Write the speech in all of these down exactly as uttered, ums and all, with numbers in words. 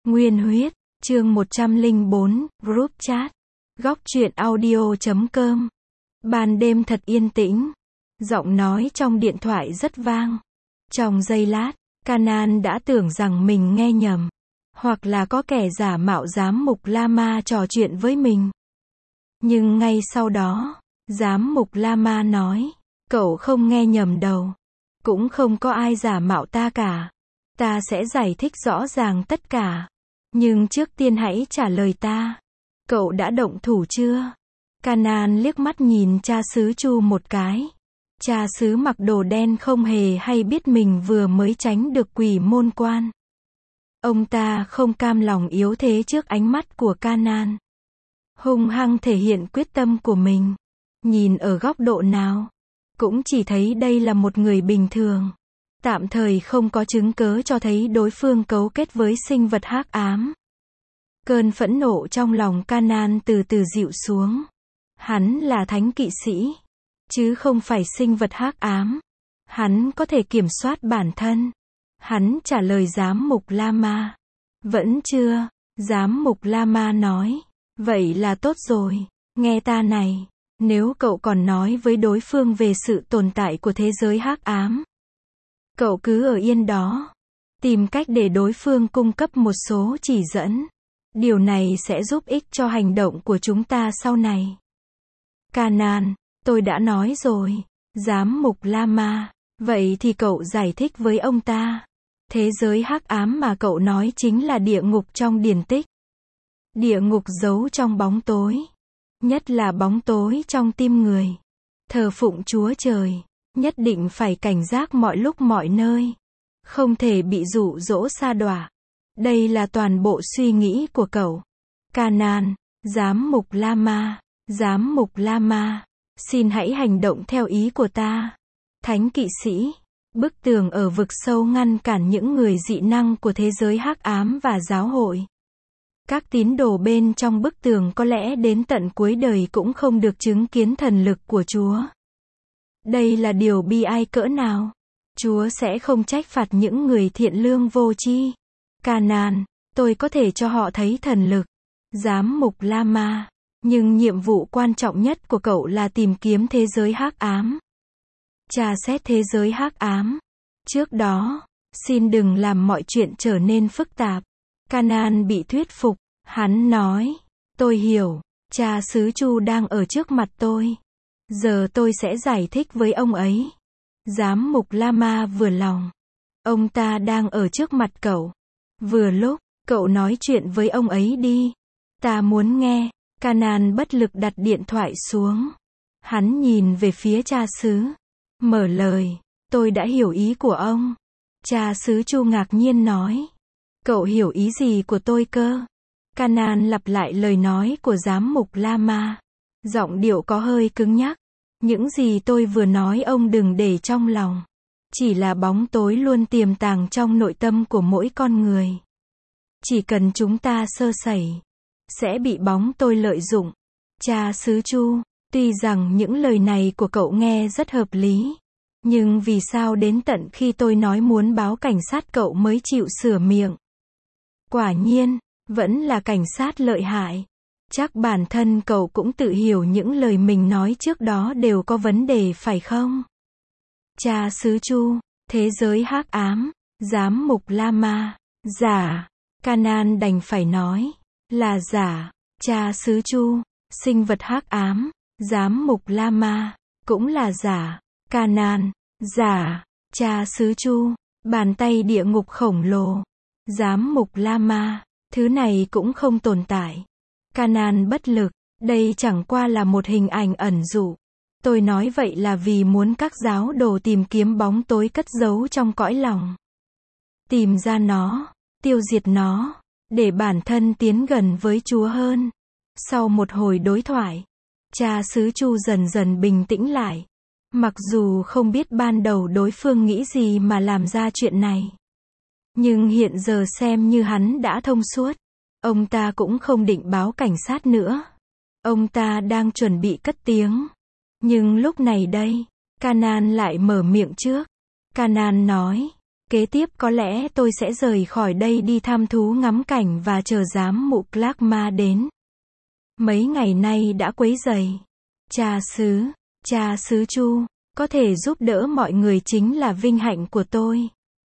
Nguyên huyết, chương một trăm lẻ bốn, group chat. Góc truyện audio chấm com. Ban đêm thật yên tĩnh. Giọng nói trong điện thoại rất vang. Trong giây lát, Canaan đã tưởng rằng mình nghe nhầm. Hoặc là có kẻ giả mạo giám mục Lama trò chuyện với mình. Nhưng ngay sau đó, giám mục Lama nói, cậu không nghe nhầm đâu. Cũng không có ai giả mạo ta cả. Ta sẽ giải thích rõ ràng tất cả. Nhưng trước tiên hãy trả lời ta. Cậu đã động thủ chưa? Canaan liếc mắt nhìn cha xứ Chu một cái. Cha xứ mặc đồ đen không hề hay biết mình vừa mới tránh được quỷ môn quan. Ông ta không cam lòng yếu thế trước ánh mắt của Canaan. Hung hăng thể hiện quyết tâm của mình. Nhìn ở góc độ nào, cũng chỉ thấy đây là một người bình thường. Tạm thời không có chứng cớ cho thấy đối phương cấu kết với sinh vật hắc ám. Cơn phẫn nộ trong lòng Canaan từ từ dịu xuống. Hắn là thánh kỵ sĩ, chứ không phải sinh vật hắc ám. Hắn có thể kiểm soát bản thân. Hắn trả lời giám mục Lama. Vẫn chưa, giám mục Lama nói. Vậy là tốt rồi, nghe ta này. Nếu cậu còn nói với đối phương về sự tồn tại của thế giới hắc ám, cậu cứ ở yên đó. Tìm cách để đối phương cung cấp một số chỉ dẫn. Điều này sẽ giúp ích cho hành động của chúng ta sau này. Canaan, tôi đã nói rồi. Giám mục Lama, vậy thì cậu giải thích với ông ta. Thế giới hắc ám mà cậu nói chính là địa ngục trong điển tích. Địa ngục giấu trong bóng tối. Nhất là bóng tối trong tim người. Thờ phụng Chúa Trời. Nhất định phải cảnh giác mọi lúc mọi nơi. Không thể bị dụ dỗ sa đọa. Đây là toàn bộ suy nghĩ của cậu. Canaan, giám mục Lama, giám mục Lama, xin hãy hành động theo ý của ta. Thánh kỵ sĩ, bức tường ở vực sâu ngăn cản những người dị năng của thế giới hắc ám và giáo hội. Các tín đồ bên trong bức tường có lẽ đến tận cuối đời cũng không được chứng kiến thần lực của Chúa. Đây là điều bi ai cỡ nào. Chúa sẽ không trách phạt những người thiện lương vô tri. Canaan, tôi có thể cho họ thấy thần lực. Giám mục Lama, nhưng nhiệm vụ quan trọng nhất của cậu là tìm kiếm thế giới hắc ám. Tra xét thế giới hắc ám. Trước đó, xin đừng làm mọi chuyện trở nên phức tạp. Canaan bị thuyết phục. Hắn nói, tôi hiểu, cha xứ Chu đang ở trước mặt tôi. Giờ tôi sẽ giải thích với ông ấy. Giám mục Lama vừa lòng. Ông ta đang ở trước mặt cậu. Vừa lúc, cậu nói chuyện với ông ấy đi. Ta muốn nghe. Canaan bất lực đặt điện thoại xuống. Hắn nhìn về phía cha xứ. Mở lời. Tôi đã hiểu ý của ông. Cha xứ Chu ngạc nhiên nói. Cậu hiểu ý gì của tôi cơ? Canaan lặp lại lời nói của giám mục Lama. Giọng điệu có hơi cứng nhắc. Những gì tôi vừa nói ông đừng để trong lòng. Chỉ là bóng tối luôn tiềm tàng trong nội tâm của mỗi con người. Chỉ cần chúng ta sơ sẩy, sẽ bị bóng tối lợi dụng. Cha xứ Chu, tuy rằng những lời này của cậu nghe rất hợp lý. Nhưng vì sao đến tận khi tôi nói muốn báo cảnh sát cậu mới chịu sửa miệng? Quả nhiên, vẫn là cảnh sát lợi hại. Chắc bản thân cậu cũng tự hiểu những lời mình nói trước đó đều có vấn đề phải không? Cha xứ Chu, thế giới hắc ám, giám mục Lama, giả. Canaan đành phải nói, là giả. Cha xứ Chu, sinh vật hắc ám, giám mục Lama, cũng là giả. Canaan, giả. Cha xứ Chu, bàn tay địa ngục khổng lồ. Giám mục Lama, thứ này cũng không tồn tại. Canaan bất lực, đây chẳng qua là một hình ảnh ẩn dụ. Tôi nói vậy là vì muốn các giáo đồ tìm kiếm bóng tối cất giấu trong cõi lòng. Tìm ra nó, tiêu diệt nó, để bản thân tiến gần với Chúa hơn. Sau một hồi đối thoại, cha xứ Chu dần dần bình tĩnh lại. Mặc dù không biết ban đầu đối phương nghĩ gì mà làm ra chuyện này. Nhưng hiện giờ xem như hắn đã thông suốt. Ông ta cũng không định báo cảnh sát nữa. Ông ta đang chuẩn bị cất tiếng. Nhưng lúc này đây, Canaan lại mở miệng trước. Canaan nói, Kế tiếp có lẽ tôi sẽ rời khỏi đây đi thăm thú ngắm cảnh và chờ giám mục Clark Ma đến. Mấy ngày nay đã quấy rầy. Cha xứ, cha xứ Chu, có thể giúp đỡ mọi người chính là vinh hạnh của tôi.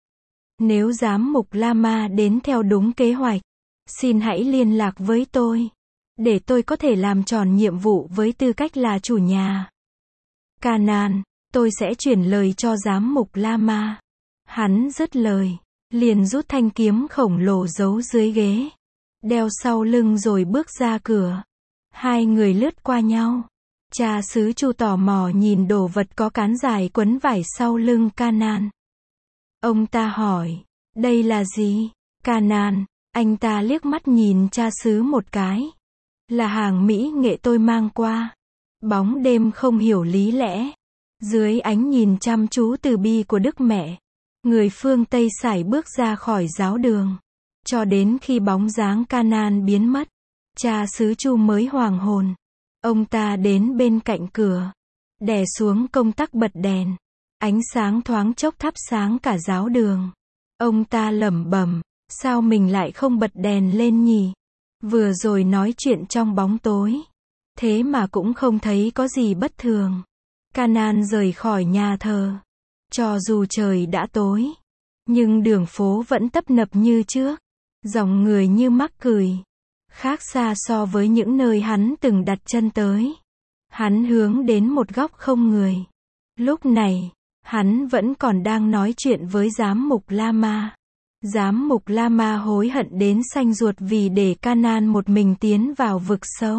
Nếu giám mục Lama đến theo đúng kế hoạch, xin hãy liên lạc với tôi, để tôi có thể làm tròn nhiệm vụ với tư cách là chủ nhà. Canaan, tôi sẽ chuyển lời cho giám mục Lama. Hắn dứt lời, liền rút thanh kiếm khổng lồ giấu dưới ghế, đeo sau lưng rồi bước ra cửa. Hai người lướt qua nhau. Cha xứ Chu tò mò nhìn đồ vật có cán dài quấn vải sau lưng Canaan. Ông ta hỏi, đây là gì? Canaan, anh ta liếc mắt nhìn cha xứ một cái. Là hàng mỹ nghệ tôi mang qua. Bóng đêm không hiểu lý lẽ. Dưới ánh nhìn chăm chú từ bi của Đức Mẹ, người phương Tây sải bước ra khỏi giáo đường. Cho đến khi bóng dáng Canaan biến mất, cha xứ Chu mới hoàn hồn. Ông ta đến bên cạnh cửa, đè xuống công tắc bật đèn. Ánh sáng thoáng chốc thắp sáng cả giáo đường. Ông ta lẩm bẩm, sao mình lại không bật đèn lên nhỉ? Vừa rồi nói chuyện trong bóng tối, thế mà cũng không thấy có gì bất thường. Canaan rời khỏi nhà thờ. Cho dù trời đã tối, nhưng đường phố vẫn tấp nập như trước. Dòng người như mắc cười. Khác xa so với những nơi hắn từng đặt chân tới. Hắn hướng đến một góc không người. Lúc này, hắn vẫn còn đang nói chuyện với giám mục Lama. Giám mục Lama hối hận đến xanh ruột vì để Canaan một mình tiến vào vực sâu.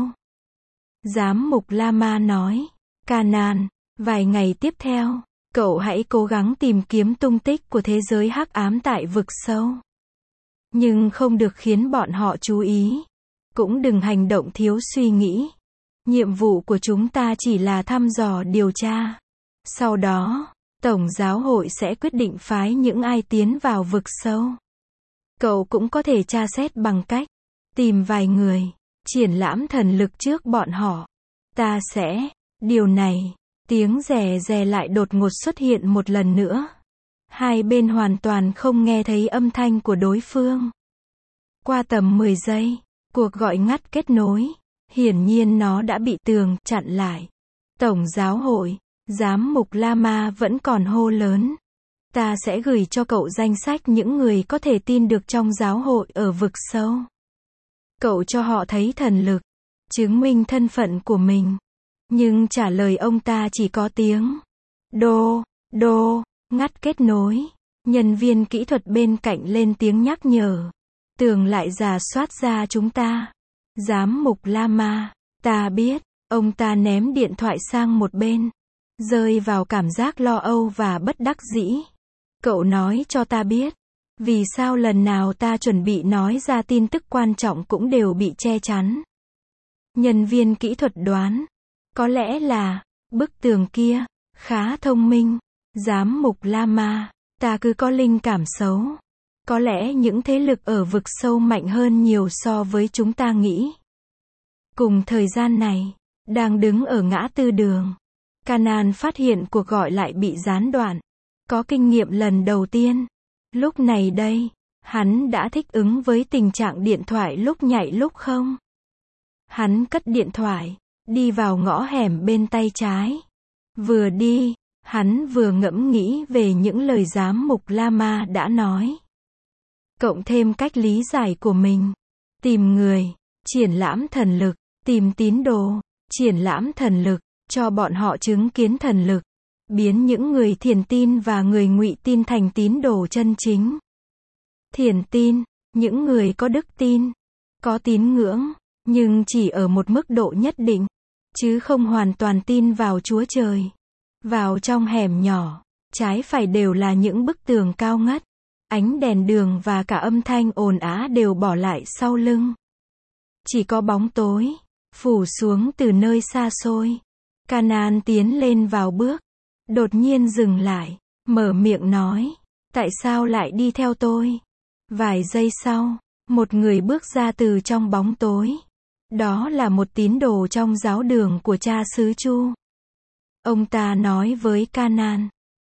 Giám mục Lama nói, Canaan, vài ngày tiếp theo, cậu hãy cố gắng tìm kiếm tung tích của thế giới hắc ám tại vực sâu. Nhưng không được khiến bọn họ chú ý. Cũng đừng hành động thiếu suy nghĩ. Nhiệm vụ của chúng ta chỉ là thăm dò điều tra. Sau đó, Tổng giáo hội sẽ quyết định phái những ai tiến vào vực sâu. Cậu cũng có thể tra xét bằng cách tìm vài người, triển lãm thần lực trước bọn họ. Ta sẽ, điều này, tiếng rè rè lại đột ngột xuất hiện một lần nữa. Hai bên hoàn toàn không nghe thấy âm thanh của đối phương. Qua tầm mười giây, cuộc gọi ngắt kết nối. Hiển nhiên nó đã bị tường chặn lại. Tổng giáo hội, giám mục Lama vẫn còn hô lớn. Ta sẽ gửi cho cậu danh sách những người có thể tin được trong giáo hội ở vực sâu. Cậu cho họ thấy thần lực, chứng minh thân phận của mình. Nhưng trả lời ông ta chỉ có tiếng đô, đô, ngắt kết nối. Nhân viên kỹ thuật bên cạnh lên tiếng nhắc nhở. Tường lại rà soát ra chúng ta. Giám mục Lama, ta biết. Ông ta ném điện thoại sang một bên, rơi vào cảm giác lo âu và bất đắc dĩ. Cậu nói cho ta biết, vì sao lần nào ta chuẩn bị nói ra tin tức quan trọng cũng đều bị che chắn. Nhân viên kỹ thuật đoán, có lẽ là bức tường kia khá thông minh. Giám mục Lama, ta cứ có linh cảm xấu. Có lẽ những thế lực ở vực sâu mạnh hơn nhiều so với chúng ta nghĩ. Cùng thời gian này, đang đứng ở ngã tư đường, Canaan phát hiện cuộc gọi lại bị gián đoạn. Có kinh nghiệm lần đầu tiên. Lúc này đây, hắn đã thích ứng với tình trạng điện thoại lúc nhạy lúc không. Hắn cất điện thoại, đi vào ngõ hẻm bên tay trái. Vừa đi, hắn vừa ngẫm nghĩ về những lời giám mục Lama đã nói. Cộng thêm cách lý giải của mình. Tìm người, triển lãm thần lực, tìm tín đồ, triển lãm thần lực, cho bọn họ chứng kiến thần lực. Biến những người thiền tin và người ngụy tin thành tín đồ chân chính. Thiền tin, những người có đức tin, có tín ngưỡng, nhưng chỉ ở một mức độ nhất định, chứ không hoàn toàn tin vào Chúa Trời. Vào trong hẻm nhỏ, trái phải đều là những bức tường cao ngất. Ánh đèn đường và cả âm thanh ồn ào đều bỏ lại sau lưng. Chỉ có bóng tối, phủ xuống từ nơi xa xôi. Canaan tiến lên vào bước. Đột nhiên dừng lại, mở miệng nói, tại sao lại đi theo tôi? Vài giây sau, một người bước ra từ trong bóng tối. Đó là một tín đồ trong giáo đường của cha xứ Chu. Ông ta nói với Canaan,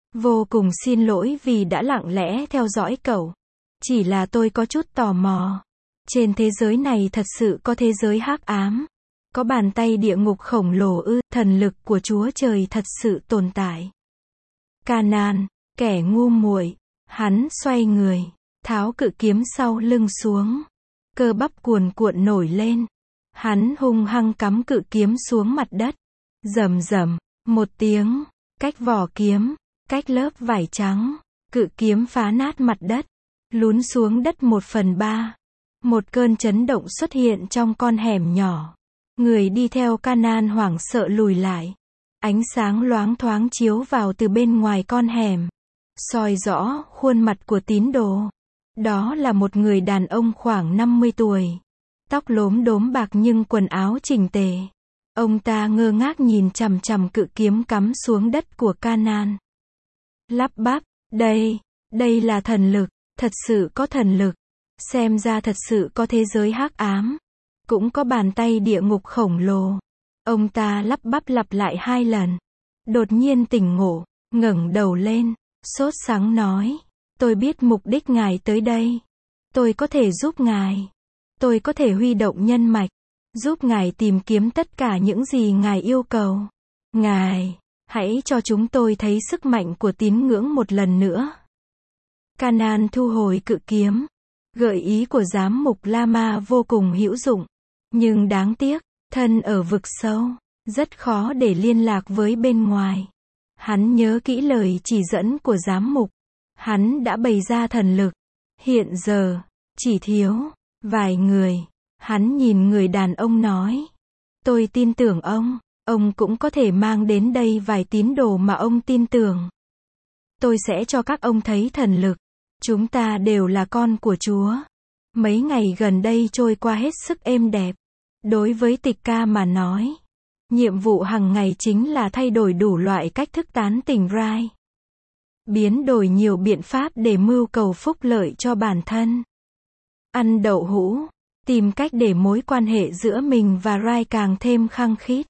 Vô cùng xin lỗi vì đã lặng lẽ theo dõi cậu. Chỉ là tôi có chút tò mò. Trên thế giới này thật sự có thế giới hắc ám. Có bàn tay địa ngục khổng lồ ư, thần lực của Chúa Trời thật sự tồn tại. Canaan, kẻ ngu muội, hắn xoay người, tháo cự kiếm sau lưng xuống. Cơ bắp cuồn cuộn nổi lên. Hắn hung hăng cắm cự kiếm xuống mặt đất. Rầm rầm, một tiếng, cách vỏ kiếm, cách lớp vải trắng, cự kiếm phá nát mặt đất, lún xuống đất một phần ba. Một cơn chấn động xuất hiện trong con hẻm nhỏ. Người đi theo Canaan hoảng sợ lùi lại. Ánh sáng loáng thoáng chiếu vào từ bên ngoài con hẻm, soi rõ khuôn mặt của tín đồ. Đó là một người đàn ông khoảng năm mươi tuổi. Tóc lốm đốm bạc nhưng quần áo chỉnh tề. Ông ta ngơ ngác nhìn chằm chằm cự kiếm cắm xuống đất của Canaan. Lắp bắp, đây, đây là thần lực, thật sự có thần lực. Xem ra thật sự có thế giới hắc ám. Cũng có bàn tay địa ngục khổng lồ. Ông ta lắp bắp lặp lại hai lần. Đột nhiên tỉnh ngộ, ngẩng đầu lên, sốt sắng nói. Tôi biết mục đích ngài tới đây. Tôi có thể giúp ngài. Tôi có thể huy động nhân mạch, giúp ngài tìm kiếm tất cả những gì ngài yêu cầu. Ngài, hãy cho chúng tôi thấy sức mạnh của tín ngưỡng một lần nữa. Canaan thu hồi cự kiếm. Gợi ý của giám mục Lama vô cùng hữu dụng. Nhưng đáng tiếc, thân ở vực sâu, rất khó để liên lạc với bên ngoài. Hắn nhớ kỹ lời chỉ dẫn của giám mục. Hắn đã bày ra thần lực. Hiện giờ, chỉ thiếu vài người. Hắn nhìn người đàn ông nói. Tôi tin tưởng ông. Ông cũng có thể mang đến đây vài tín đồ mà ông tin tưởng. Tôi sẽ cho các ông thấy thần lực. Chúng ta đều là con của Chúa. Mấy ngày gần đây trôi qua hết sức êm đẹp. Đối với Tịch Ca mà nói, nhiệm vụ hàng ngày chính là thay đổi đủ loại cách thức tán tỉnh Rai. Biến đổi nhiều biện pháp để mưu cầu phúc lợi cho bản thân. Ăn đậu hũ, tìm cách để mối quan hệ giữa mình và Rai càng thêm khăng khít.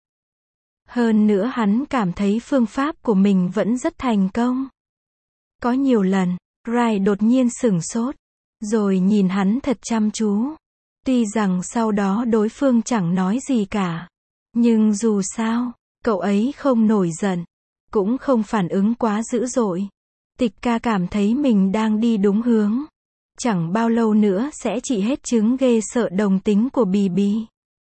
Hơn nữa hắn cảm thấy phương pháp của mình vẫn rất thành công. Có nhiều lần, Rai đột nhiên sửng sốt, rồi nhìn hắn thật chăm chú. Tuy rằng sau đó đối phương chẳng nói gì cả, nhưng dù sao, cậu ấy không nổi giận, cũng không phản ứng quá dữ dội. Tịch Ca cảm thấy mình đang đi đúng hướng. Chẳng bao lâu nữa sẽ trị hết chứng ghê sợ đồng tính của Bì Bì.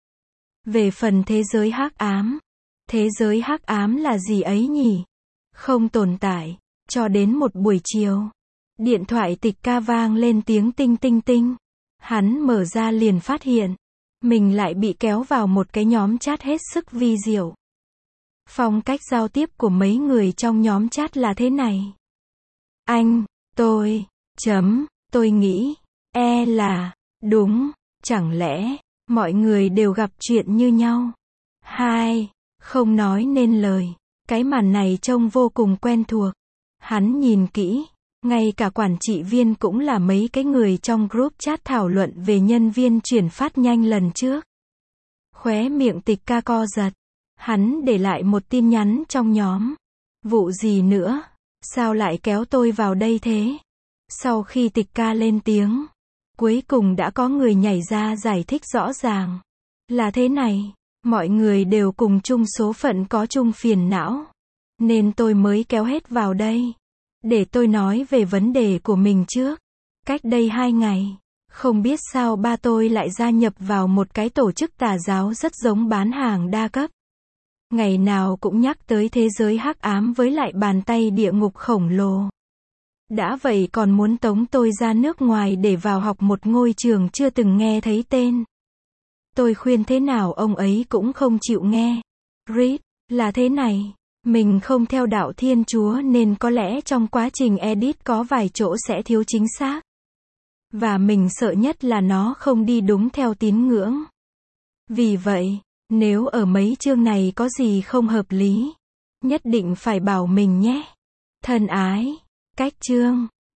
Về phần thế giới hắc ám, thế giới hắc ám là gì ấy nhỉ? Không tồn tại. Cho đến một buổi chiều, điện thoại Tịch Ca vang lên tiếng tinh tinh tinh. Hắn mở ra liền phát hiện, mình lại bị kéo vào một cái nhóm chat hết sức vi diệu. Phong cách giao tiếp của mấy người trong nhóm chat là thế này. Anh, tôi, chấm, tôi nghĩ, e là, đúng, chẳng lẽ, mọi người đều gặp chuyện như nhau. Hai, không nói nên lời, cái màn này trông vô cùng quen thuộc. Hắn nhìn kỹ, ngay cả quản trị viên cũng là mấy cái người trong group chat thảo luận về nhân viên chuyển phát nhanh lần trước. Khóe miệng Tịch Ca co giật. Hắn để lại một tin nhắn trong nhóm. Vụ gì nữa? Sao lại kéo tôi vào đây thế? Sau khi Tịch Ca lên tiếng, cuối cùng đã có người nhảy ra giải thích rõ ràng. Là thế này, mọi người đều cùng chung số phận có chung phiền não. Nên tôi mới kéo hết vào đây. Để tôi nói về vấn đề của mình trước. Cách đây hai ngày, không biết sao ba tôi lại gia nhập vào một cái tổ chức tà giáo rất giống bán hàng đa cấp. Ngày nào cũng nhắc tới thế giới hắc ám với lại bàn tay địa ngục khổng lồ. Đã vậy còn muốn tống tôi ra nước ngoài để vào học một ngôi trường chưa từng nghe thấy tên. Tôi khuyên thế nào ông ấy cũng không chịu nghe. Reed, là thế này. Mình không theo đạo Thiên Chúa nên có lẽ trong quá trình edit có vài chỗ sẽ thiếu chính xác. Và mình sợ nhất là nó không đi đúng theo tín ngưỡng. Vì vậy, nếu ở mấy chương này có gì không hợp lý, nhất định phải bảo mình nhé. Thân ái, cách chương.